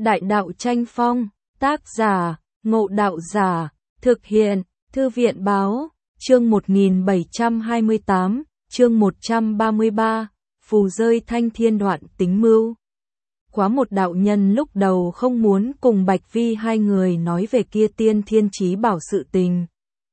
Đại đạo tranh phong, tác giả, Ngộ Đạo Giả, thực hiện, Thư viện báo, chương 1728, chương 133, phù rơi thanh thiên đoạn tính mưu. Quá một đạo nhân lúc đầu không muốn cùng Bạch Vi hai người nói về kia tiên thiên chí bảo sự tình.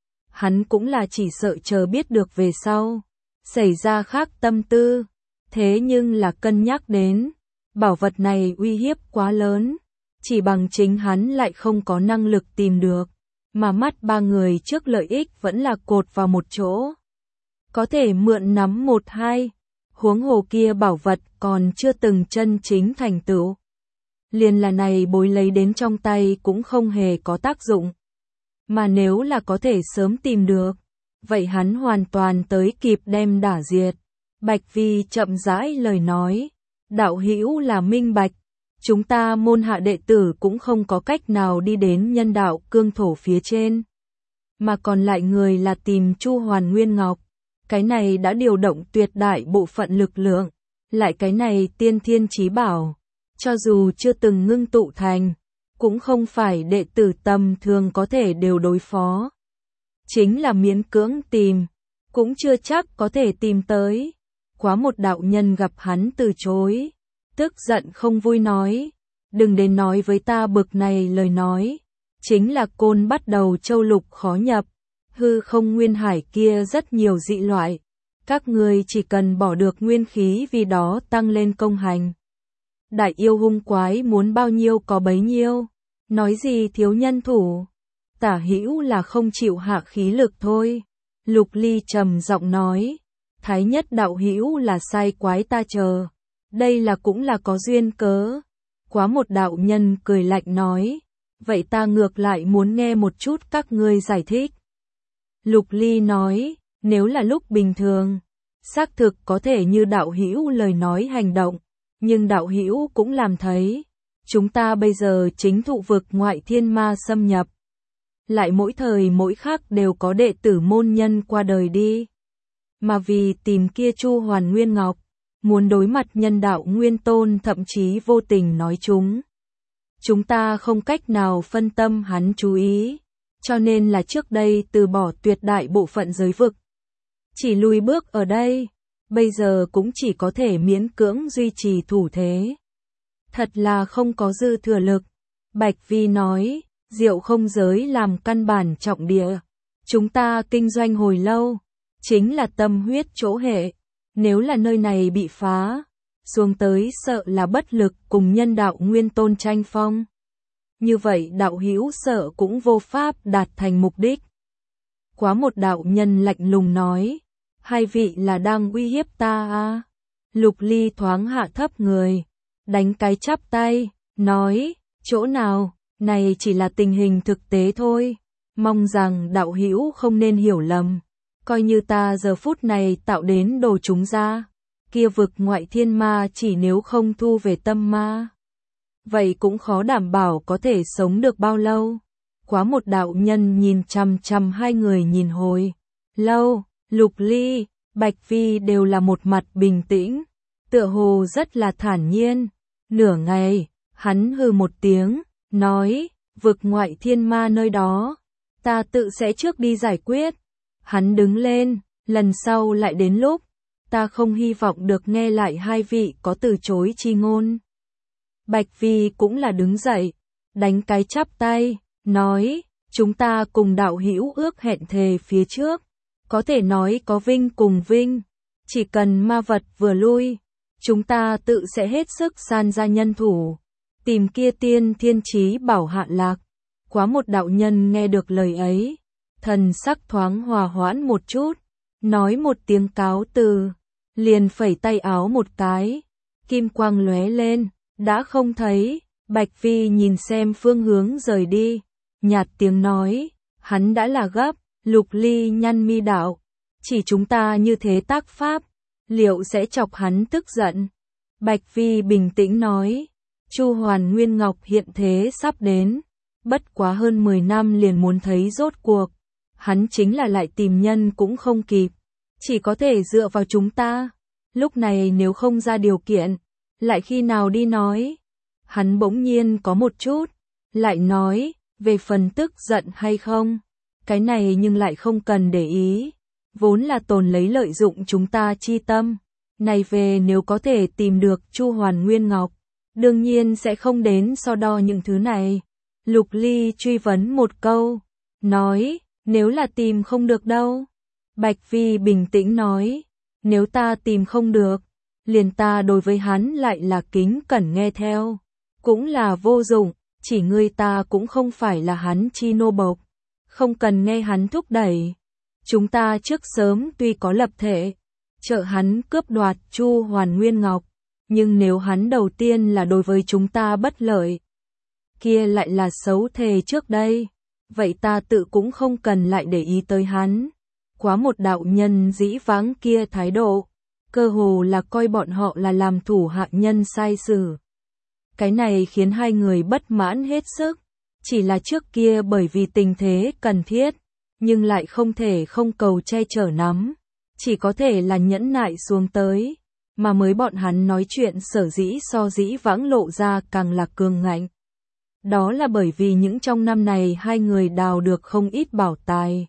Hắn cũng là chỉ sợ chờ biết được về sau, xảy ra khác tâm tư, thế nhưng là cân nhắc đến, bảo vật này uy hiếp quá lớn, chỉ bằng chính hắn lại không có năng lực tìm được, mà mắt ba người trước lợi ích vẫn là cột vào một chỗ. Có thể mượn nắm một hai, huống hồ kia bảo vật còn chưa từng chân chính thành tựu. Liền là này bối lấy đến trong tay cũng không hề có tác dụng. Mà nếu là có thể sớm tìm được, vậy hắn hoàn toàn tới kịp đem đả diệt. Bạch Vi chậm rãi lời nói, đạo hữu là minh bạch, chúng ta môn hạ đệ tử cũng không có cách nào đi đến nhân đạo cương thổ phía trên. Mà còn lại người là tìm Chu Hoàn Nguyên Ngọc, cái này đã điều động tuyệt đại bộ phận lực lượng, lại cái này tiên thiên chí bảo, cho dù chưa từng ngưng tụ thành, cũng không phải đệ tử tầm thường có thể đều đối phó. Chính là miễn cưỡng tìm, cũng chưa chắc có thể tìm tới. Quá một đạo nhân gặp hắn từ chối, tức giận không vui nói, đừng đến nói với ta bực này lời nói, chính là côn bắt đầu châu lục khó nhập, hư không nguyên hải kia rất nhiều dị loại, các ngươi chỉ cần bỏ được nguyên khí vì đó tăng lên công hành. Đại yêu hung quái muốn bao nhiêu có bấy nhiêu, nói gì thiếu nhân thủ, tả hữu là không chịu hạ khí lực thôi. Lục Ly trầm giọng nói, thái nhất đạo hữu là sai quái ta chờ, đây là cũng là có duyên cớ. Quá một đạo nhân cười lạnh nói, vậy ta ngược lại muốn nghe một chút các ngươi giải thích. Lục Ly nói, nếu là lúc bình thường, xác thực có thể như đạo hữu lời nói hành động, nhưng đạo hữu cũng làm thấy, chúng ta bây giờ chính thụ vực ngoại thiên ma xâm nhập. Lại mỗi thời mỗi khắc đều có đệ tử môn nhân qua đời đi. Mà vì tìm kia Chu Hoàn Nguyên Ngọc, muốn đối mặt nhân đạo nguyên tôn thậm chí vô tình nói chúng ta không cách nào phân tâm hắn chú ý, cho nên là trước đây từ bỏ tuyệt đại bộ phận giới vực. Chỉ lùi bước ở đây, bây giờ cũng chỉ có thể miễn cưỡng duy trì thủ thế. Thật là không có dư thừa lực. Bạch Vi nói, diệu không giới làm căn bản trọng địa. Chúng ta kinh doanh hồi lâu, chính là tâm huyết chỗ hệ. Nếu là nơi này bị phá, xuống tới sợ là bất lực cùng nhân đạo nguyên tôn tranh phong. Như vậy đạo hữu sợ cũng vô pháp đạt thành mục đích. Quá một đạo nhân lạnh lùng nói, hai vị là đang uy hiếp ta à? Lục Ly thoáng hạ thấp người, đánh cái chắp tay, nói, chỗ nào, này chỉ là tình hình thực tế thôi, mong rằng đạo hữu không nên hiểu lầm, coi như ta giờ phút này tạo đến đồ chúng ra, kia vực ngoại thiên ma chỉ nếu không thu về tâm ma, vậy cũng khó đảm bảo có thể sống được bao lâu. Quá một đạo nhân nhìn chằm chằm hai người nhìn hồi lâu, Lục Ly, Bạch Vi đều là một mặt bình tĩnh, tựa hồ rất là thản nhiên. Nửa ngày, hắn hừ một tiếng, nói, vực ngoại thiên ma nơi đó, ta tự sẽ trước đi giải quyết. Hắn đứng lên, lần sau lại đến lúc, ta không hy vọng được nghe lại hai vị có từ chối chi ngôn. Bạch Vi cũng là đứng dậy, đánh cái chắp tay, nói, chúng ta cùng đạo hữu ước hẹn thề phía trước, có thể nói có vinh cùng vinh, chỉ cần ma vật vừa lui, chúng ta tự sẽ hết sức san ra nhân thủ, tìm kia tiên thiên chí bảo hạ lạc. Quá một đạo nhân nghe được lời ấy, thần sắc thoáng hòa hoãn một chút, nói một tiếng cáo từ, liền phẩy tay áo một cái, kim quang lóe lên, đã không thấy. Bạch Vi nhìn xem phương hướng rời đi, nhạt tiếng nói, hắn đã là gấp. Lục Ly nhăn mi đạo, chỉ chúng ta như thế tác pháp, liệu sẽ chọc hắn tức giận? Bạch Vi bình tĩnh nói, Chu Hoàn Nguyên Ngọc hiện thế sắp đến, bất quá hơn 10 năm liền muốn thấy rốt cuộc, hắn chính là lại tìm nhân cũng không kịp, chỉ có thể dựa vào chúng ta, lúc này nếu không ra điều kiện, lại khi nào đi nói? Hắn bỗng nhiên có một chút, lại nói, về phần tức giận hay không, cái này nhưng lại không cần để ý, vốn là Tồn lấy lợi dụng chúng ta chi tâm, này về nếu có thể tìm được Chu Hoàn Nguyên Ngọc, đương nhiên sẽ không đến so đo những thứ này. Lục Ly truy vấn một câu, nói, nếu là tìm không được đâu. Bạch Phi bình tĩnh nói, nếu ta tìm không được, liền ta đối với hắn lại là kính cẩn nghe theo, cũng là vô dụng, chỉ ngươi ta cũng không phải là hắn chi nô bộc, không cần nghe hắn thúc đẩy. Chúng ta trước sớm tuy có lập thể, trợ hắn cướp đoạt Chu Hoàn Nguyên Ngọc, nhưng nếu hắn đầu tiên là đối với chúng ta bất lợi, kia lại là xấu thề trước đây, vậy ta tự cũng không cần lại để ý tới hắn. Quá một đạo nhân dĩ vãng kia thái độ, cơ hồ là coi bọn họ là làm thủ hạ nhân sai xử. Cái này khiến hai người bất mãn hết sức, chỉ là trước kia bởi vì tình thế cần thiết, nhưng lại không thể không cầu che chở nắm, chỉ có thể là nhẫn nại xuống tới, mà mới bọn hắn nói chuyện sở dĩ so dĩ vãng lộ ra càng là cường ngạnh. Đó là bởi vì những trong năm này hai người đào được không ít bảo tài.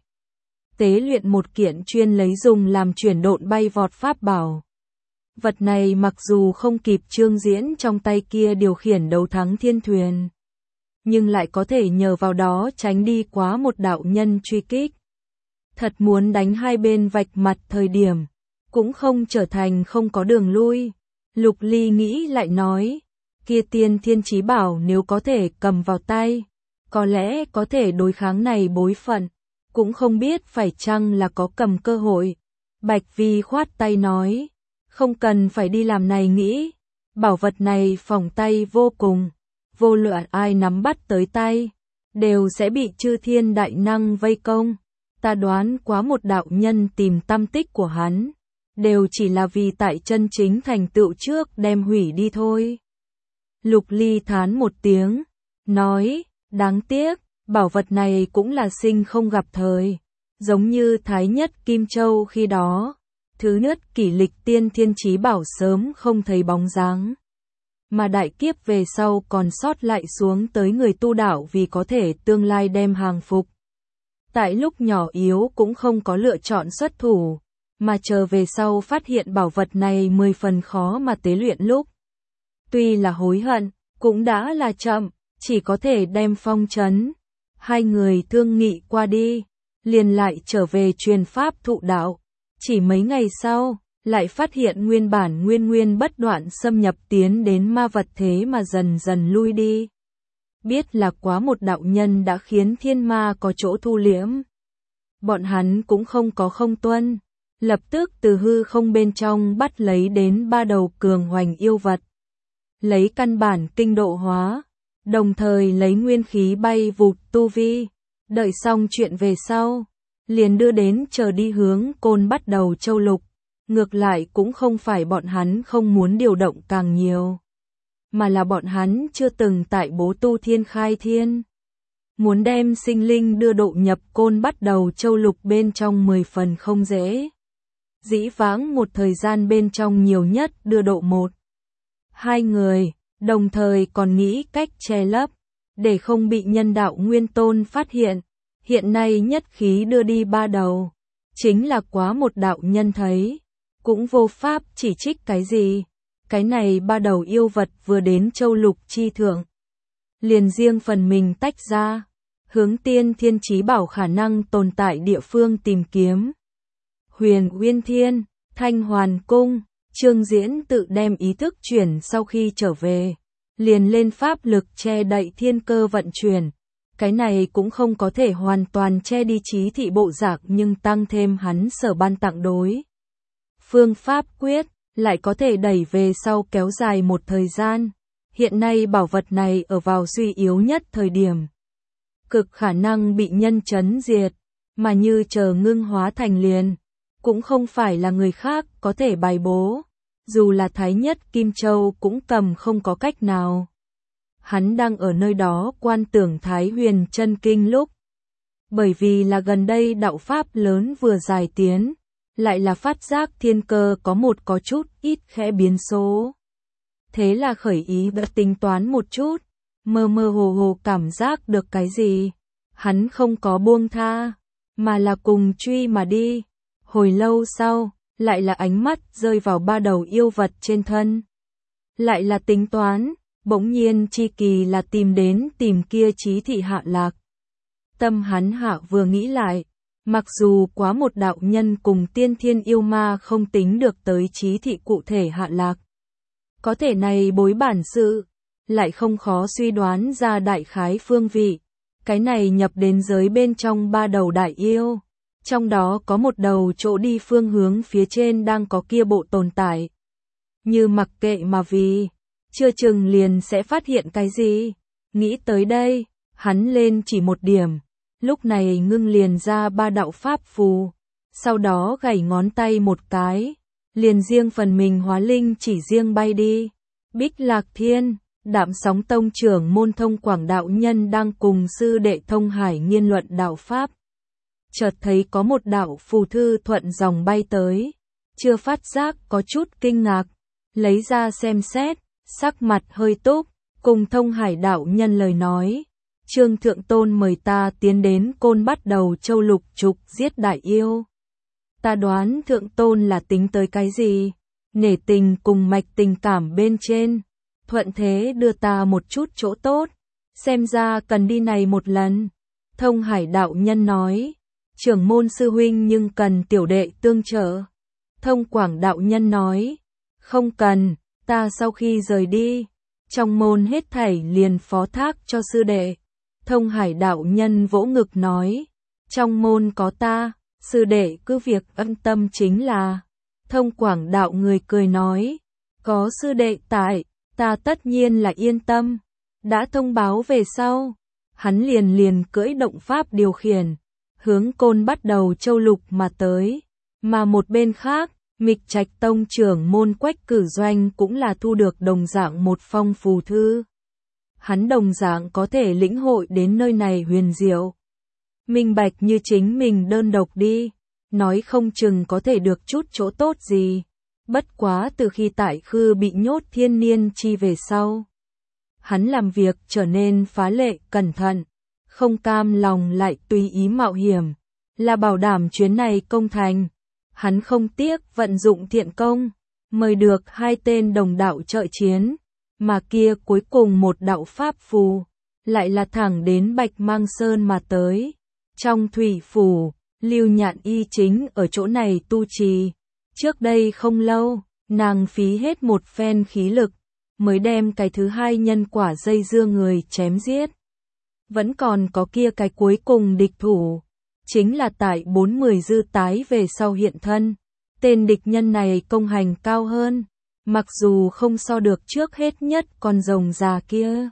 Tế luyện một kiện chuyên lấy dùng làm chuyển độn bay vọt pháp bảo. Vật này mặc dù không kịp Trương Diễn trong tay kia điều khiển đấu thắng thiên thuyền, nhưng lại có thể nhờ vào đó tránh đi quá một đạo nhân truy kích. Thật muốn đánh hai bên vạch mặt thời điểm, cũng không trở thành không có đường lui. Lục Ly nghĩ lại nói, kia tiên thiên chí bảo nếu có thể cầm vào tay, có lẽ có thể đối kháng này bối phận, cũng không biết phải chăng là có cầm cơ hội. Bạch Vi khoát tay nói, không cần phải đi làm này nghĩ, bảo vật này phòng tay vô cùng, vô luận ai nắm bắt tới tay, đều sẽ bị chư thiên đại năng vây công. Ta đoán quá một đạo nhân tìm tâm tích của hắn, đều chỉ là vì tại chân chính thành tựu trước đem hủy đi thôi. Lục Ly thán một tiếng, nói, đáng tiếc, bảo vật này cũng là sinh không gặp thời, giống như Thái Nhất Kim Châu khi đó, thứ nhất kỷ lịch tiên thiên chí bảo sớm không thấy bóng dáng. Mà đại kiếp về sau còn sót lại xuống tới người tu đạo vì có thể tương lai đem hàng phục. Tại lúc nhỏ yếu cũng không có lựa chọn xuất thủ, mà chờ về sau phát hiện bảo vật này 10 phần khó mà tế luyện lúc. Tuy là hối hận, cũng đã là chậm, chỉ có thể đem phong trấn. Hai người thương nghị qua đi, liền lại trở về truyền pháp thụ đạo. Chỉ mấy ngày sau, lại phát hiện nguyên bản nguyên bất đoạn xâm nhập tiến đến ma vật thế mà dần dần lui đi. Biết là quá một đạo nhân đã khiến thiên ma có chỗ thu liễm. Bọn hắn cũng không có không tuân, lập tức từ hư không bên trong bắt lấy đến 3 đầu cường hoành yêu vật. Lấy căn bản kinh độ hóa, đồng thời lấy nguyên khí bay vụt tu vi, đợi xong chuyện về sau, liền đưa đến chờ đi hướng Côn Bắt Đầu Châu Lục. Ngược lại cũng không phải bọn hắn không muốn điều động càng nhiều, mà là bọn hắn chưa từng tại bố tu thiên khai thiên. Muốn đem sinh linh đưa độ nhập Côn Bắt Đầu Châu Lục bên trong 10 phần không dễ. Dĩ vãng một thời gian bên trong nhiều nhất đưa độ 1-2 người, đồng thời còn nghĩ cách che lấp, để không bị nhân đạo nguyên tôn phát hiện. Hiện nay nhất khí đưa đi 3 đầu, chính là quá một đạo nhân thấy, cũng vô pháp chỉ trích cái gì. Cái này 3 đầu yêu vật vừa đến Châu Lục chi thượng, liền riêng phần mình tách ra, hướng tiên thiên chí bảo khả năng tồn tại địa phương tìm kiếm. Huyền Uyên Thiên, Thanh Hoàn Cung, Trương Diễn tự đem ý thức chuyển sau khi trở về, liền lên pháp lực che đậy thiên cơ vận chuyển. Cái này cũng không có thể hoàn toàn che đi trí thị bộ giác nhưng tăng thêm hắn sở ban tặng đối. Phương pháp quyết, lại có thể đẩy về sau kéo dài một thời gian. Hiện nay bảo vật này ở vào suy yếu nhất thời điểm. Cực khả năng bị nhân chấn diệt, mà như chờ ngưng hóa thành liền. Cũng không phải là người khác có thể bài bố. Dù là Thái Nhất Kim Châu cũng cầm không có cách nào. Hắn đang ở nơi đó quan tưởng Thái Huyền Chân Kinh lúc. Bởi vì là gần đây đạo pháp lớn vừa giải tiến, lại là phát giác thiên cơ có một có chút ít khẽ biến số. thế là khởi ý đã tính toán một chút, mơ mơ hồ hồ cảm giác được cái gì. Hắn không có buông tha, mà là cùng truy mà đi. Hồi lâu sau, lại là ánh mắt rơi vào ba đầu yêu vật trên thân. Lại là tính toán, bỗng nhiên chi kỳ là tìm kia Chí Thị hạ lạc. Tâm hắn hạ vừa nghĩ lại, mặc dù quá một đạo nhân cùng tiên thiên yêu ma không tính được tới Chí Thị cụ thể hạ lạc. Có thể này bối bản sự, lại không khó suy đoán ra đại khái phương vị. Cái này nhập đến giới bên trong ba đầu đại yêu. Trong đó có một đầu chỗ đi phương hướng phía trên đang có kia bộ tồn tại. Như mặc kệ mà vì, chưa chừng liền sẽ phát hiện cái gì. Nghĩ tới đây, hắn lên chỉ một điểm. Lúc này ngưng liền ra ba đạo pháp phù. Sau đó gảy ngón tay một cái. Liền riêng phần mình hóa linh chỉ riêng bay đi. Bích Lạc Thiên, Đạm Sóng Tông trưởng môn Thông Quảng đạo nhân đang cùng sư đệ Thông Hải nghiên luận đạo pháp. Chợt thấy có một đạo phù thư thuận dòng bay tới, chưa phát giác có chút kinh ngạc, lấy ra xem xét, sắc mặt hơi túc, cùng Thông Hải đạo nhân lời nói, Trương Thượng Tôn mời ta tiến đến Côn Bắt Đầu Châu lục trục giết đại yêu. Ta đoán Thượng Tôn là tính tới cái gì, nể tình cùng mạch tình cảm bên trên, thuận thế đưa ta một chút chỗ tốt, xem ra cần đi này một lần. Thông Hải đạo nhân nói, trưởng môn sư huynh nhưng cần tiểu đệ tương trợ. Thông Quảng đạo nhân nói, không cần, ta sau khi rời đi, trong môn hết thảy liền phó thác cho sư đệ. Thông Hải đạo nhân vỗ ngực nói, trong môn có ta, sư đệ cứ việc ân tâm chính là. Thông Quảng đạo người cười nói, có sư đệ tại, ta tất nhiên là yên tâm. Đã thông báo về sau, hắn liền cưỡi động pháp điều khiển, hướng Côn Bắt Đầu Châu lục mà tới. Mà một bên khác, Mịch Trạch Tông trưởng môn Quách Cử Doanh cũng là thu được đồng dạng một phong phù thư. Hắn đồng dạng có thể lĩnh hội đến nơi này huyền diệu. Minh bạch như chính mình đơn độc đi, nói không chừng có thể được chút chỗ tốt gì. Bất quá từ khi tại Khư bị nhốt thiên niên chi về sau, hắn làm việc trở nên phá lệ cẩn thận, không cam lòng lại tùy ý mạo hiểm, là bảo đảm chuyến này công thành. Hắn không tiếc vận dụng thiện công, mời được 2 tên đồng đạo trợ chiến, mà kia cuối cùng một đạo pháp phù, lại là thẳng đến Bạch Mang Sơn mà tới. Trong thủy phủ, Lưu Nhạn Y chính ở chỗ này tu trì. Trước đây không lâu, nàng phí hết một phen khí lực, mới đem cái thứ 2 nhân quả dây dưa người chém giết. Vẫn còn có kia cái cuối cùng địch thủ, chính là tại 40 dư tái về sau hiện thân. Tên địch nhân này công hành cao hơn, mặc dù không so được trước hết nhất con rồng già kia,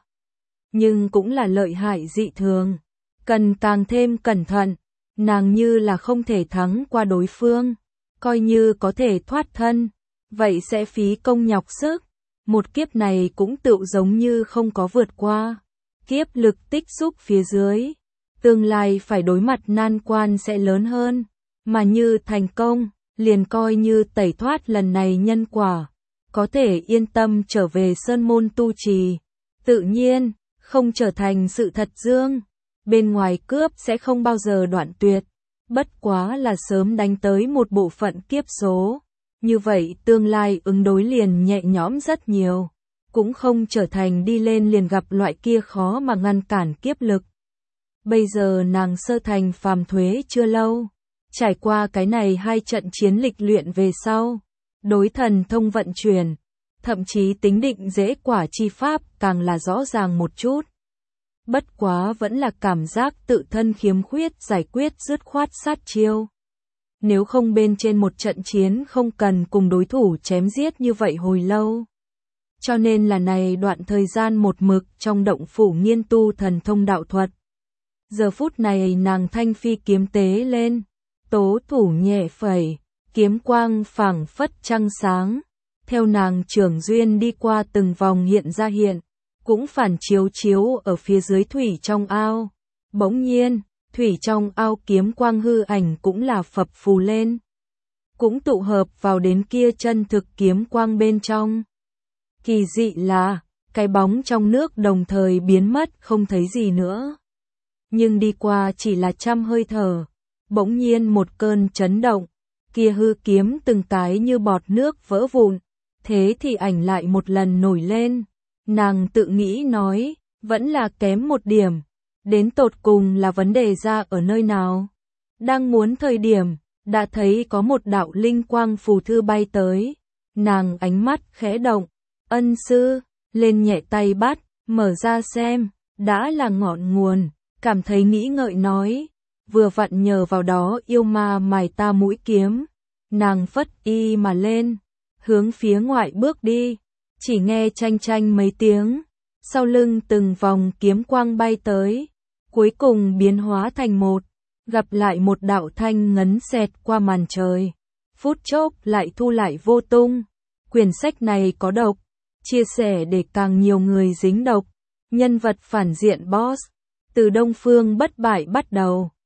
nhưng cũng là lợi hại dị thường, cần càng thêm cẩn thận. Nàng như là không thể thắng qua đối phương, coi như có thể thoát thân, vậy sẽ phí công nhọc sức. Một kiếp này cũng tựu giống như không có vượt qua. Kiếp lực tích xúc phía dưới, tương lai phải đối mặt nan quan sẽ lớn hơn, mà như thành công, liền coi như tẩy thoát lần này nhân quả, có thể yên tâm trở về sơn môn tu trì. Tự nhiên, không trở thành sự thật dương, bên ngoài cướp sẽ không bao giờ đoạn tuyệt, bất quá là sớm đánh tới một bộ phận kiếp số. Như vậy tương lai ứng đối liền nhẹ nhõm rất nhiều, cũng không trở thành đi lên liền gặp loại kia khó mà ngăn cản kiếp lực. Bây giờ nàng sơ thành phàm thuế chưa lâu, trải qua cái này 2 trận chiến lịch luyện về sau, đối thần thông vận chuyển, thậm chí tính định dễ quả chi pháp càng là rõ ràng một chút. Bất quá vẫn là cảm giác tự thân khiếm khuyết giải quyết dứt khoát sát chiêu. Nếu không bên trên một trận chiến không cần cùng đối thủ chém giết như vậy hồi lâu. Cho nên là này đoạn thời gian một mực trong động phủ nghiên tu thần thông đạo thuật. Giờ phút này nàng thanh phi kiếm tế lên, tố thủ nhẹ phẩy, kiếm quang phảng phất trăng sáng. Theo nàng trưởng duyên đi qua từng vòng hiện ra hiện, cũng phản chiếu ở phía dưới thủy trong ao. Bỗng nhiên, thủy trong ao kiếm quang hư ảnh cũng là phập phù lên, cũng tụ hợp vào đến kia chân thực kiếm quang bên trong. Kỳ dị là, cái bóng trong nước đồng thời biến mất không thấy gì nữa. Nhưng đi qua chỉ là trăm hơi thở, bỗng nhiên một cơn chấn động, kia hư kiếm từng cái như bọt nước vỡ vụn, thế thì ảnh lại một lần nổi lên. Nàng tự nghĩ nói, vẫn là kém một điểm, đến tột cùng là vấn đề ra ở nơi nào. Đang muốn thời điểm, đã thấy có một đạo linh quang phù thư bay tới, nàng ánh mắt khẽ động, ân sư, lên nhẹ tay bắt, mở ra xem, đã là ngọn nguồn, cảm thấy nghĩ ngợi nói, vừa vặn nhờ vào đó yêu ma mài ta mũi kiếm, nàng phất y mà lên, hướng phía ngoại bước đi, chỉ nghe chanh chanh mấy tiếng, sau lưng từng vòng kiếm quang bay tới, cuối cùng biến hóa thành một, gặp lại một đạo thanh ngấn xẹt qua màn trời, phút chốc lại thu lại vô tung. Quyển sách này có độc, chia sẻ để càng nhiều người dính độc, nhân vật phản diện boss, từ Đông Phương bất bại bắt đầu.